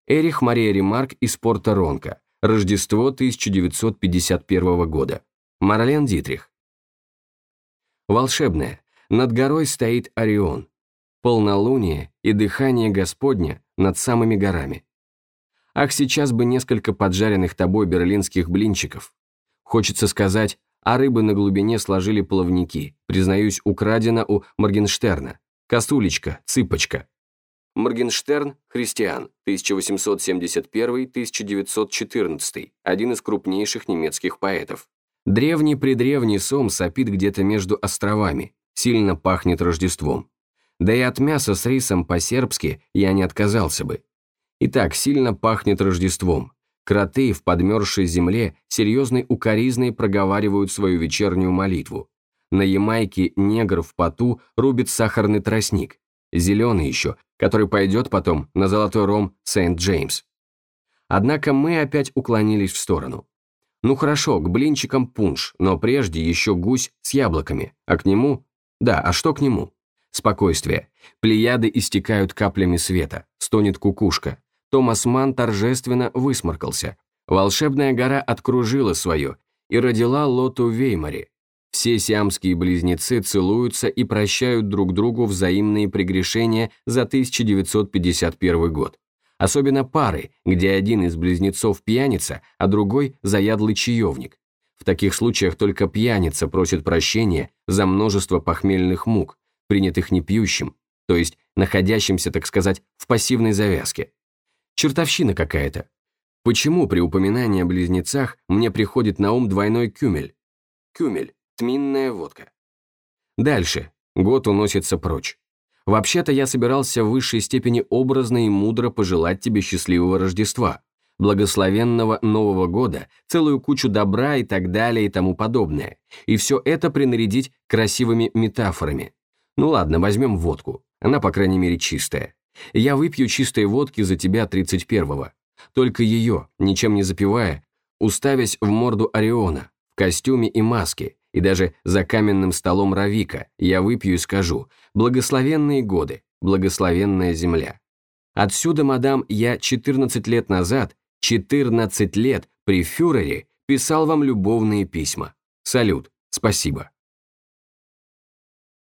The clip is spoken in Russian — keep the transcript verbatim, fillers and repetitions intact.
Эрих Мария Ремарк из порта Ронка. Рождество тысяча девятьсот пятьдесят первого года. Марлен Дитрих. Волшебное. Над горой стоит Орион. Полнолуние и дыхание Господня над самыми горами. Ах, сейчас бы несколько поджаренных тобой берлинских блинчиков. Хочется сказать, а рыбы на глубине сложили плавники, признаюсь, украдено у Моргенштерна. Косулечка, цыпочка. Моргенштерн, христиан, тысяча восемьсот семьдесят первый — тысяча девятьсот четырнадцатый, один из крупнейших немецких поэтов. Древний-предревний сом сопит где-то между островами, сильно пахнет Рождеством. Да и от мяса с рисом по-сербски я не отказался бы. Итак, сильно пахнет Рождеством. Кроты в подмерзшей земле серьезной укоризной проговаривают свою вечернюю молитву. На Ямайке негр в поту рубит сахарный тростник, зеленый еще, который пойдет потом на золотой ром Сент-Джеймс. Однако мы опять уклонились в сторону. Ну хорошо, к блинчикам пунш, но прежде еще гусь с яблоками, а к нему... Да, а что к нему? Спокойствие. Плеяды истекают каплями света, стонет кукушка. Томас Манн торжественно высморкался. Волшебная гора откружила свое и родила Лоту Веймари. Все сиамские близнецы целуются и прощают друг другу взаимные прегрешения за тысяча девятьсот пятьдесят первый год. Особенно пары, где один из близнецов пьяница, а другой заядлый чаевник. В таких случаях только пьяница просит прощения за множество похмельных мук, принятых непьющим, то есть находящимся, так сказать, в пассивной завязке. Чертовщина какая-то. Почему при упоминании о близнецах мне приходит на ум двойной кюмель? Кюмель – тминная водка. Дальше. Год уносится прочь. Вообще-то я собирался в высшей степени образно и мудро пожелать тебе счастливого Рождества, благословенного Нового года, целую кучу добра и так далее и тому подобное. И все это принарядить красивыми метафорами. Ну ладно, возьмем водку. Она, по крайней мере, чистая. Я выпью чистой водки за тебя тридцать первого. Только ее, ничем не запивая, уставясь в морду Ориона, в костюме и маске, и даже за каменным столом Равика, я выпью и скажу: благословенные годы, благословенная земля. Отсюда, мадам, я четырнадцать лет назад, четырнадцать лет при фюрере писал вам любовные письма. Салют, спасибо.